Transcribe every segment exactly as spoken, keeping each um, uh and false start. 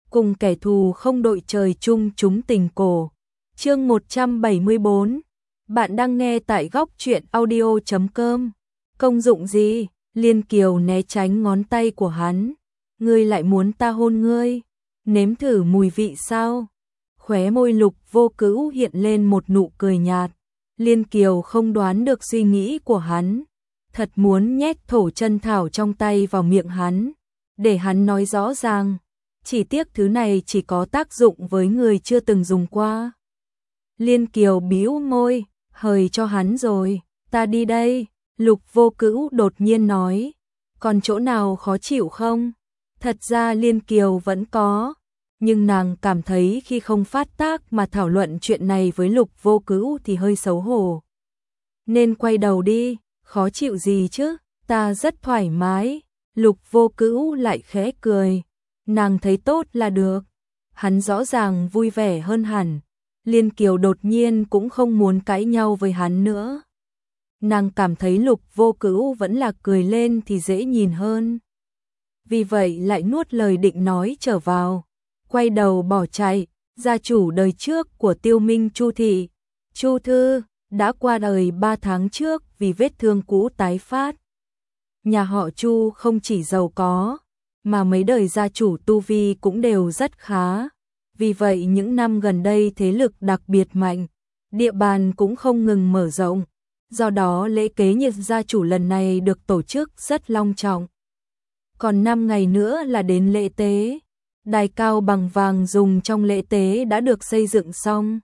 cùng kẻ thù không đội trời chung chúng tình cổ. Chương một trăm bảy mươi bốn. Bạn đang nghe tại góc truyện audio chấm com. Công dụng gì? Liên Kiều né tránh ngón tay của hắn. Ngươi lại muốn ta hôn ngươi? Nếm thử mùi vị sao? Khóe môi Lục Vô Cữu hiện lên một nụ cười nhạt. Liên Kiều không đoán được suy nghĩ của hắn. Thật muốn nhét thổ chân thảo trong tay vào miệng hắn, để hắn nói rõ ràng. Chỉ tiếc thứ này chỉ có tác dụng với người chưa từng dùng qua. Liên Kiều bĩu môi, hời cho hắn rồi, ta đi đây. Lục Vô Cữu đột nhiên nói, còn chỗ nào khó chịu không? Thật ra Liên Kiều vẫn có, nhưng nàng cảm thấy khi không phát tác mà thảo luận chuyện này với Lục Vô Cữu thì hơi xấu hổ. Nên quay đầu đi, khó chịu gì chứ, ta rất thoải mái. Lục Vô Cữu lại khẽ cười, nàng thấy tốt là được. Hắn rõ ràng vui vẻ hơn hẳn. Liên Kiều đột nhiên cũng không muốn cãi nhau với hắn nữa. Nàng cảm thấy Lục Vô Cữu vẫn là cười lên thì dễ nhìn hơn. Vì vậy lại nuốt lời định nói trở vào, quay đầu bỏ chạy. Gia chủ đời trước của Tiêu Minh Chu thị, Chu Thư, đã qua đời ba tháng trước vì vết thương cũ tái phát. Nhà họ Chu không chỉ giàu có, mà mấy đời gia chủ tu vi cũng đều rất khá. Vì vậy những năm gần đây thế lực đặc biệt mạnh, địa bàn cũng không ngừng mở rộng. Do đó lễ kế nhiệt gia chủ lần này được tổ chức rất long trọng. Còn năm ngày nữa là đến lễ tế. Đài cao bằng vàng dùng trong lễ tế đã được xây dựng xong.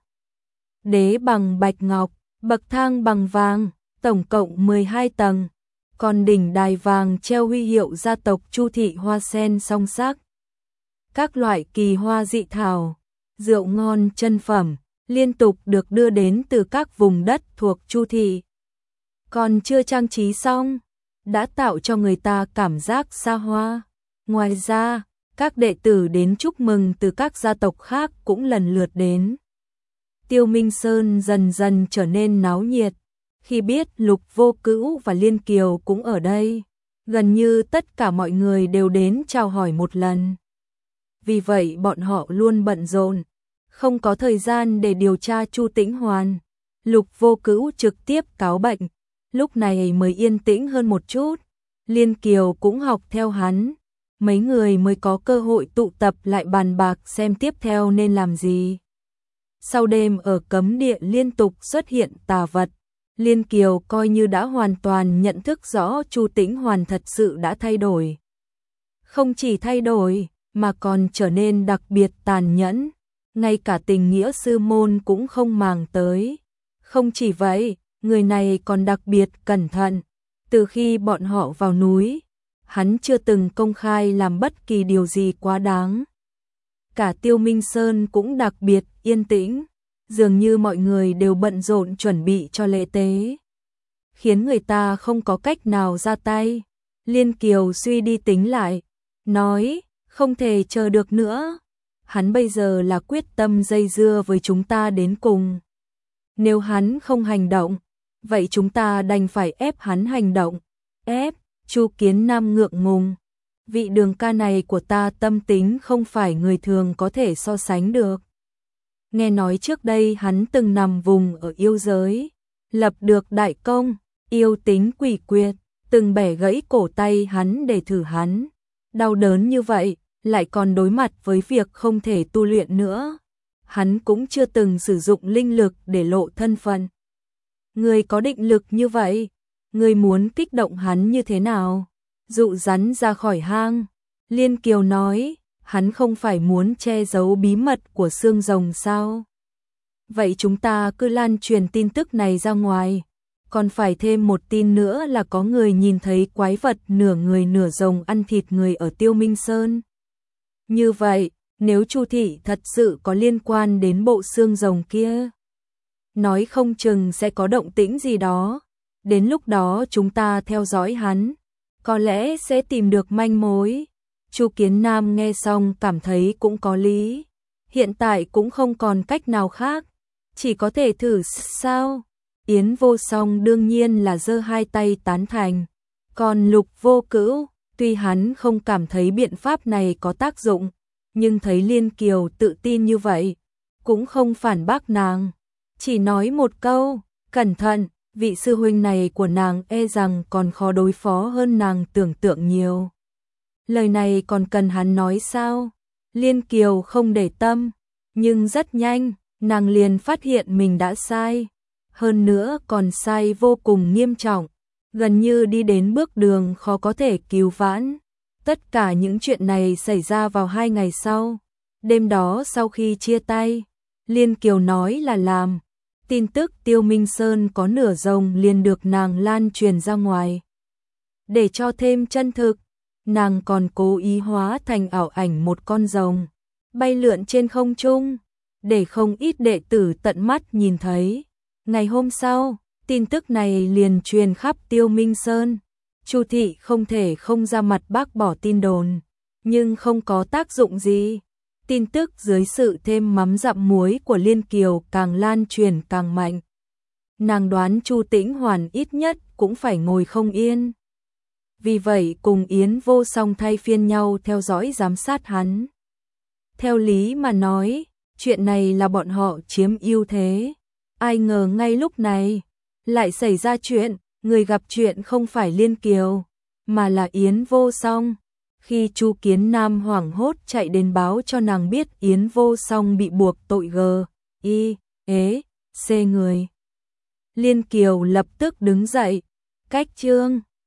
Đế bằng bạch ngọc, bậc thang bằng vàng, tổng cộng mười hai tầng. Còn đỉnh đài vàng treo huy hiệu gia tộc Chu thị hoa sen song sắc. Các loại kỳ hoa dị thảo, rượu ngon chân phẩm liên tục được đưa đến từ các vùng đất thuộc Chu thị. Còn chưa trang trí xong, đã tạo cho người ta cảm giác xa hoa. Ngoài ra, các đệ tử đến chúc mừng từ các gia tộc khác cũng lần lượt đến. Tiêu Minh Sơn dần dần trở nên náo nhiệt. Khi biết Lục Vô Cữu và Liên Kiều cũng ở đây, gần như tất cả mọi người đều đến chào hỏi một lần. Vì vậy bọn họ luôn bận rộn, không có thời gian để điều tra Chu Tĩnh Hoàn. Lục Vô Cữu trực tiếp cáo bệnh, lúc này mới yên tĩnh hơn một chút. Liên Kiều cũng học theo hắn, mấy người mới có cơ hội tụ tập lại bàn bạc xem tiếp theo nên làm gì. Sau đêm ở cấm địa liên tục xuất hiện tà vật, Liên Kiều coi như đã hoàn toàn nhận thức rõ Chu Tĩnh Hoàn thật sự đã thay đổi. Không chỉ thay đổi, mà còn trở nên đặc biệt tàn nhẫn, ngay cả tình nghĩa sư môn cũng không màng tới. Không chỉ vậy, người này còn đặc biệt cẩn thận. Từ khi bọn họ vào núi, hắn chưa từng công khai làm bất kỳ điều gì quá đáng. Cả Tiêu Minh Sơn cũng đặc biệt yên tĩnh, dường như mọi người đều bận rộn chuẩn bị cho lễ tế, khiến người ta không có cách nào ra tay. Liên Kiều suy đi tính lại, nói, không thể chờ được nữa. Hắn bây giờ là quyết tâm dây dưa với chúng ta đến cùng. Nếu hắn không hành động, vậy chúng ta đành phải ép hắn hành động. Ép? Chu Kiến Nam ngượng ngùng. Vị đường ca này của ta tâm tính không phải người thường có thể so sánh được. Nghe nói trước đây hắn từng nằm vùng ở yêu giới, lập được đại công, yêu tính quỷ quyệt, từng bẻ gãy cổ tay hắn để thử hắn. Đau đớn như vậy, lại còn đối mặt với việc không thể tu luyện nữa. Hắn cũng chưa từng sử dụng linh lực để lộ thân phận. Người có định lực như vậy, người muốn kích động hắn như thế nào? Dụ rắn ra khỏi hang. Liên Kiều nói, hắn không phải muốn che giấu bí mật của xương rồng sao? Vậy chúng ta cứ lan truyền tin tức này ra ngoài. Còn phải thêm một tin nữa là có người nhìn thấy quái vật nửa người nửa rồng ăn thịt người ở Tiêu Minh Sơn. Như vậy, nếu Chu thị thật sự có liên quan đến bộ xương rồng kia, nói không chừng sẽ có động tĩnh gì đó. Đến lúc đó chúng ta theo dõi hắn, có lẽ sẽ tìm được manh mối. Chu Kiến Nam nghe xong cảm thấy cũng có lý. Hiện tại cũng không còn cách nào khác, chỉ có thể thử sao. Yến Vô Song đương nhiên là giơ hai tay tán thành. Còn Lục Vô Cữu, tuy hắn không cảm thấy biện pháp này có tác dụng, nhưng thấy Liên Kiều tự tin như vậy, cũng không phản bác nàng, chỉ nói một câu, cẩn thận, vị sư huynh này của nàng e rằng còn khó đối phó hơn nàng tưởng tượng nhiều. Lời này còn cần hắn nói sao? Liên Kiều không để tâm, nhưng rất nhanh, nàng liền phát hiện mình đã sai. Hơn nữa còn sai vô cùng nghiêm trọng, gần như đi đến bước đường khó có thể cứu vãn. Tất cả những chuyện này xảy ra vào hai ngày sau. Đêm đó sau khi chia tay, Liên Kiều nói là làm. Tin tức Tiêu Minh Sơn có nửa rồng liền được nàng lan truyền ra ngoài. Để cho thêm chân thực, nàng còn cố ý hóa thành ảo ảnh một con rồng, bay lượn trên không trung, để không ít đệ tử tận mắt nhìn thấy. Ngày hôm sau, tin tức này liền truyền khắp Tiêu Minh Sơn. Chu thị không thể không ra mặt bác bỏ tin đồn, nhưng không có tác dụng gì. Tin tức dưới sự thêm mắm dặm muối của Liên Kiều càng lan truyền càng mạnh. Nàng đoán Chu Tĩnh Hoàn ít nhất cũng phải ngồi không yên. Vì vậy cùng Yến Vô Song thay phiên nhau theo dõi giám sát hắn. Theo lý mà nói, chuyện này là bọn họ chiếm ưu thế. Ai ngờ ngay lúc này, lại xảy ra chuyện, người gặp chuyện không phải Liên Kiều, mà là Yến Vô Song. Khi Chu Kiến Nam hoảng hốt chạy đến báo cho nàng biết Yến Vô Song bị buộc tội G, I, ế, C người. Liên Kiều lập tức đứng dậy, cách chương